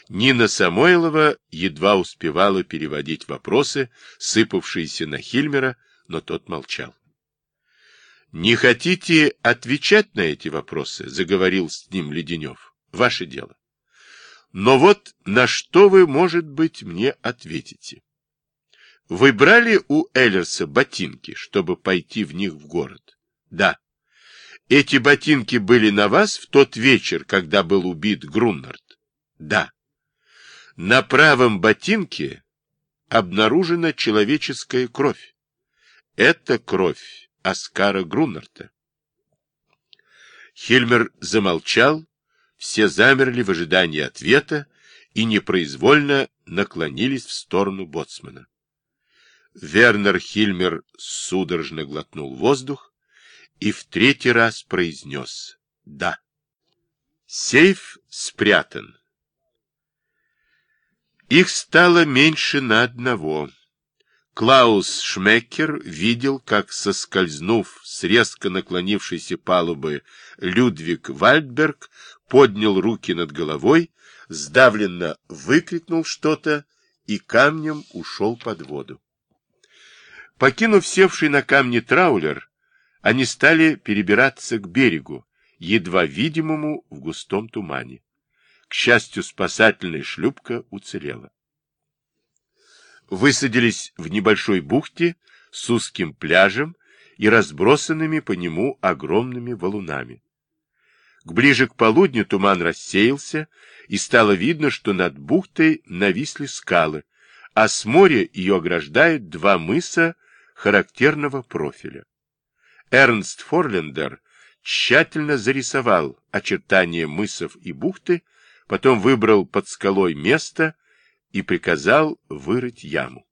Нина Самойлова едва успевала переводить вопросы, сыпавшиеся на Хильмера, но тот молчал. — Не хотите отвечать на эти вопросы? — заговорил с ним Леденев. — Ваше дело. Но вот на что вы, может быть, мне ответите. Вы брали у Эллерса ботинки, чтобы пойти в них в город? Да. Эти ботинки были на вас в тот вечер, когда был убит Груннард? Да. На правом ботинке обнаружена человеческая кровь. Это кровь Оскара Груннарда. Хильмер замолчал, все замерли в ожидании ответа и непроизвольно наклонились в сторону боцмана. Вернер Хильмер судорожно глотнул воздух и в третий раз произнес «да». Сейф спрятан. Их стало меньше на одного. Клаус Шмеккер видел, как, соскользнув с резко наклонившейся палубы, Людвиг Вальдберг поднял руки над головой, сдавленно выкрикнул что-то и камнем ушел под воду. Покинув севший на камни траулер, они стали перебираться к берегу, едва видимому в густом тумане. К счастью, спасательная шлюпка уцелела. Высадились в небольшой бухте с узким пляжем и разбросанными по нему огромными валунами. Ближе к полудню туман рассеялся, и стало видно, что над бухтой нависли скалы, а с моря ее ограждают два мыса характерного профиля. Эрнст Форлендер тщательно зарисовал очертания мысов и бухты, потом выбрал под скалой место и приказал вырыть яму.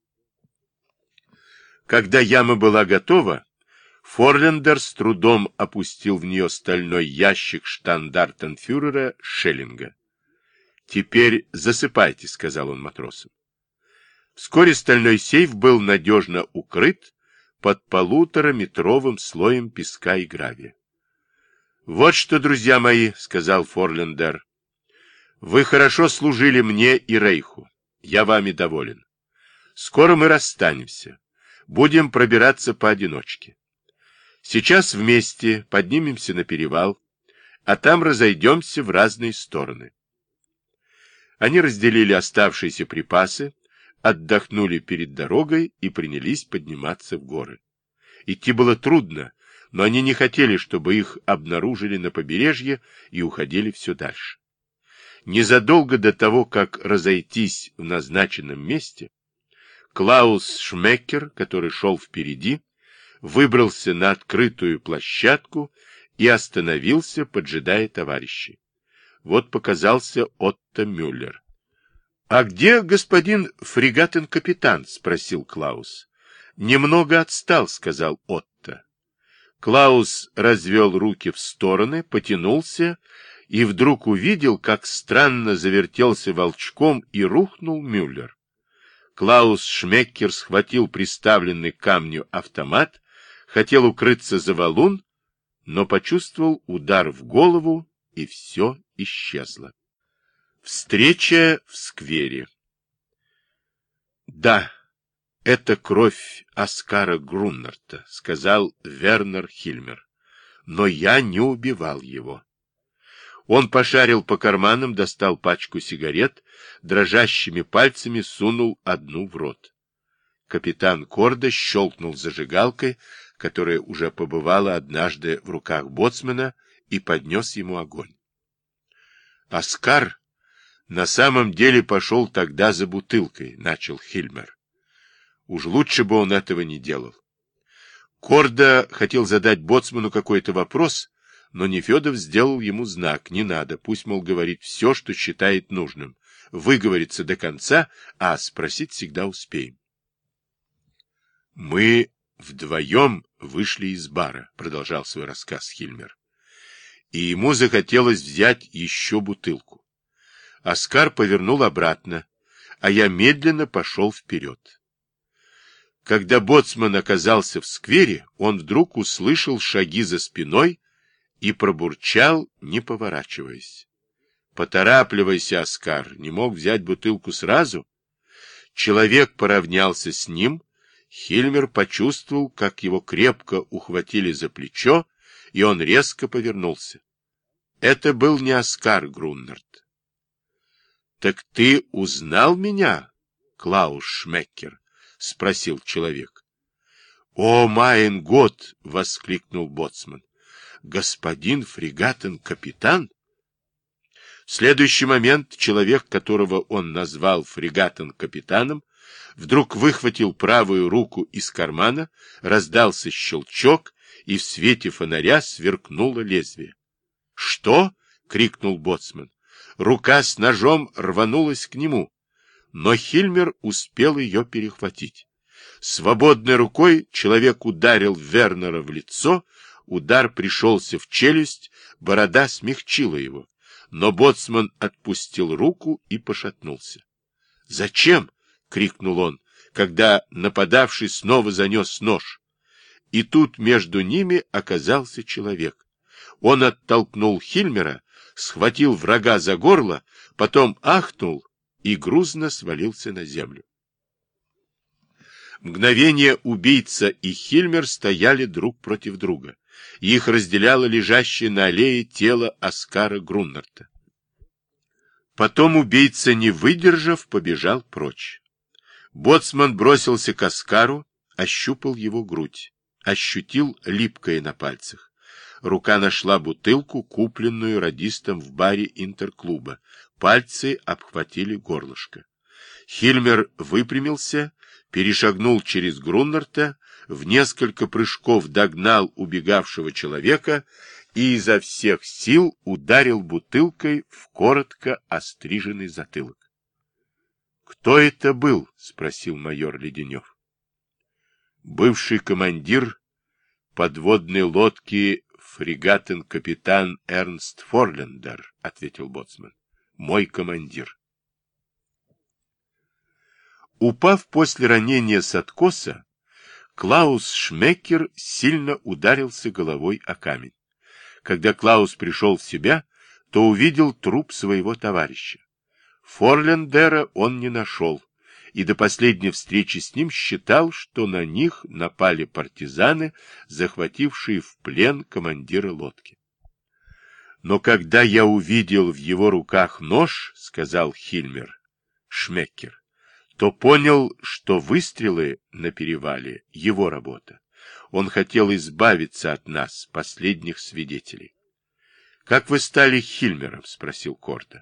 Когда яма была готова, Форлендер с трудом опустил в нее стальной ящик штандартенфюрера Шеллинга. «Теперь засыпайте», — сказал он матросам. Вскоре стальной сейф был надежно укрыт под 1,5-метровым слоем песка и гравия. «Вот что, друзья мои», — сказал Форлендер, — «вы хорошо служили мне и Рейху. Я вами доволен. Скоро мы расстанемся. Будем пробираться поодиночке. Сейчас вместе поднимемся на перевал, а там разойдемся в разные стороны». Они разделили оставшиеся припасы, отдохнули перед дорогой и принялись подниматься в горы. Идти было трудно, но они не хотели, чтобы их обнаружили на побережье, и уходили все дальше. Незадолго до того, как разойтись в назначенном месте, Клаус Шмеккер, который шел впереди, выбрался на открытую площадку и остановился, поджидая товарищей. Вот показался Отто Мюллер. — А где господин фрегатен-капитан? — спросил Клаус. — Немного отстал, — сказал Отто. Клаус развел руки в стороны, потянулся и вдруг увидел, как странно завертелся волчком и рухнул Мюллер. Клаус Шмеккер схватил приставленный к камню автомат, хотел укрыться за валун, но почувствовал удар в голову, и все исчезло. Встреча в сквере. «Да, это кровь Оскара Груннарда», — сказал Вернер Хильмер. «Но я не убивал его». Он пошарил по карманам, достал пачку сигарет, дрожащими пальцами сунул одну в рот. Капитан Корда щелкнул зажигалкой, которая уже побывала однажды в руках боцмана, и поднес ему огонь. «Оскар на самом деле пошел тогда за бутылкой», — начал Хильмер. «Уж лучше бы он этого не делал». Корда хотел задать боцману какой-то вопрос, но Нефедов сделал ему знак: не надо, пусть, мол, говорит все, что считает нужным. Выговорится до конца, а спросить всегда успеем. «Мы вдвоем вышли из бара», — продолжал свой рассказ Хильмер. «И ему захотелось взять еще бутылку. Оскар повернул обратно, а я медленно пошел вперед. Когда боцман оказался в сквере, он вдруг услышал шаги за спиной и пробурчал, не поворачиваясь: Поторапливайся, Оскар, не мог взять бутылку сразу? Человек поравнялся с ним. Хильмер почувствовал, как его крепко ухватили за плечо, и он резко повернулся. Это был не Оскар Груннерт. — Так ты узнал меня, Клаус Шмеккер? — спросил человек. — О, майн год! — воскликнул боцман. — Господин фрегатен-капитан? В следующий момент человек, которого он назвал фрегатен-капитаном, вдруг выхватил правую руку из кармана, раздался щелчок, и в свете фонаря сверкнуло лезвие. — Что? — крикнул боцман. Рука с ножом рванулась к нему, но Хильмер успел ее перехватить. Свободной рукой человек ударил Вернера в лицо, удар пришелся в челюсть, борода смягчила его, но боцман отпустил руку и пошатнулся. — Зачем? — крикнул он, когда нападавший снова занес нож. И тут между ними оказался человек. Он оттолкнул Хильмера, схватил врага за горло, потом ахнул и грузно свалился на землю. Мгновение убийца и Хильмер стояли друг против друга. Их разделяло лежащее на аллее тело Оскара Груннерта. Потом убийца, не выдержав, побежал прочь. Боцман бросился к Оскару, ощупал его грудь, ощутил липкое на пальцах. Рука нашла бутылку, купленную радистом в баре интерклуба. Пальцы обхватили горлышко. Хильмер выпрямился, перешагнул через Груннерта, в несколько прыжков догнал убегавшего человека и изо всех сил ударил бутылкой в коротко остриженный затылок. — Кто это был? — спросил майор Леденев. — Бывший командир подводной лодки фрегатен-капитан Эрнст Форлендер, — ответил боцман. — Мой командир. Упав после ранения с откоса, Клаус Шмеккер сильно ударился головой о камень. Когда Клаус пришел в себя, то увидел труп своего товарища. Форлендера он не нашел, и до последней встречи с ним считал, что на них напали партизаны, захватившие в плен командира лодки. Но когда я увидел в его руках нож, — сказал Хильмер Шмеккер, — то понял, что выстрелы на перевале — его работа. Он хотел избавиться от нас, последних свидетелей. — Как вы стали Хильмером? — спросил Корда.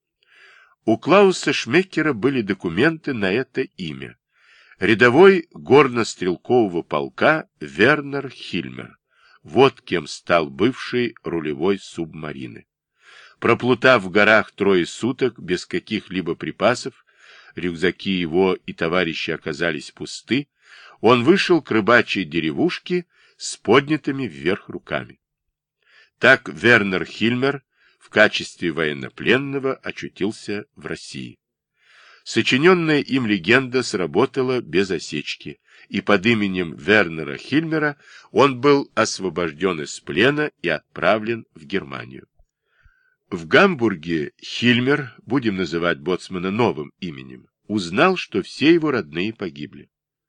У Клауса Шмеккера были документы на это имя. Рядовой горно-стрелкового полка Вернер Хильмер. Вот кем стал бывший рулевой субмарины. Проплутав в горах 3 суток без каких-либо припасов, рюкзаки его и товарищи оказались пусты, он вышел к рыбачьей деревушке с поднятыми вверх руками. Так Вернер Хильмер в качестве военнопленного очутился в России. Сочиненная им легенда сработала без осечки, и под именем Вернера Хильмера он был освобожден из плена и отправлен в Германию. В Гамбурге Хильмер, будем называть боцмана новым именем, узнал, что все его родные погибли.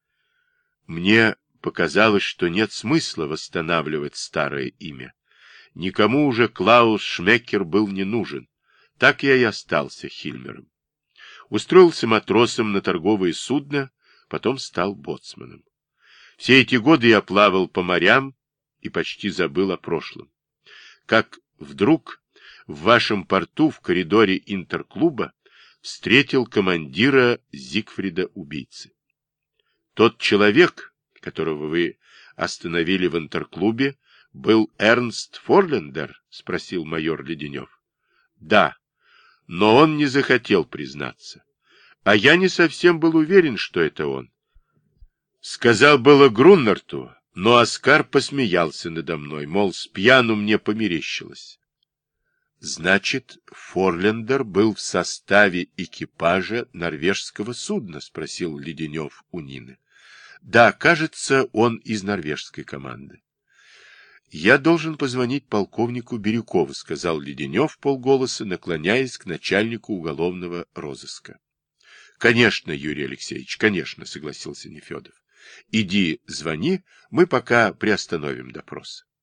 Мне показалось, что нет смысла восстанавливать старое имя. Никому уже Клаус Шмеккер был не нужен. Так я и остался Хильмером. Устроился матросом на торговые судна, потом стал боцманом. Все эти годы я плавал по морям и почти забыл о прошлом. Как вдруг в вашем порту в коридоре интерклуба встретил командира Зигфрида-убийцы. Тот человек, которого вы остановили в интерклубе, был Эрнст Форлендер? — спросил майор Леденев. — Да, но он не захотел признаться. А я не совсем был уверен, что это он. Сказал было Груннерту, но Оскар посмеялся надо мной, мол, с пьяну мне померещилось. — Значит, Форлендер был в составе экипажа норвежского судна? — спросил Леденев у Нины. — Да, кажется, он из норвежской команды. Я должен позвонить полковнику Бирюкову, сказал Леденев полголоса, наклоняясь к начальнику уголовного розыска. Конечно, Юрий Алексеевич, конечно, согласился Нефедов. Иди, звони, мы пока приостановим допрос.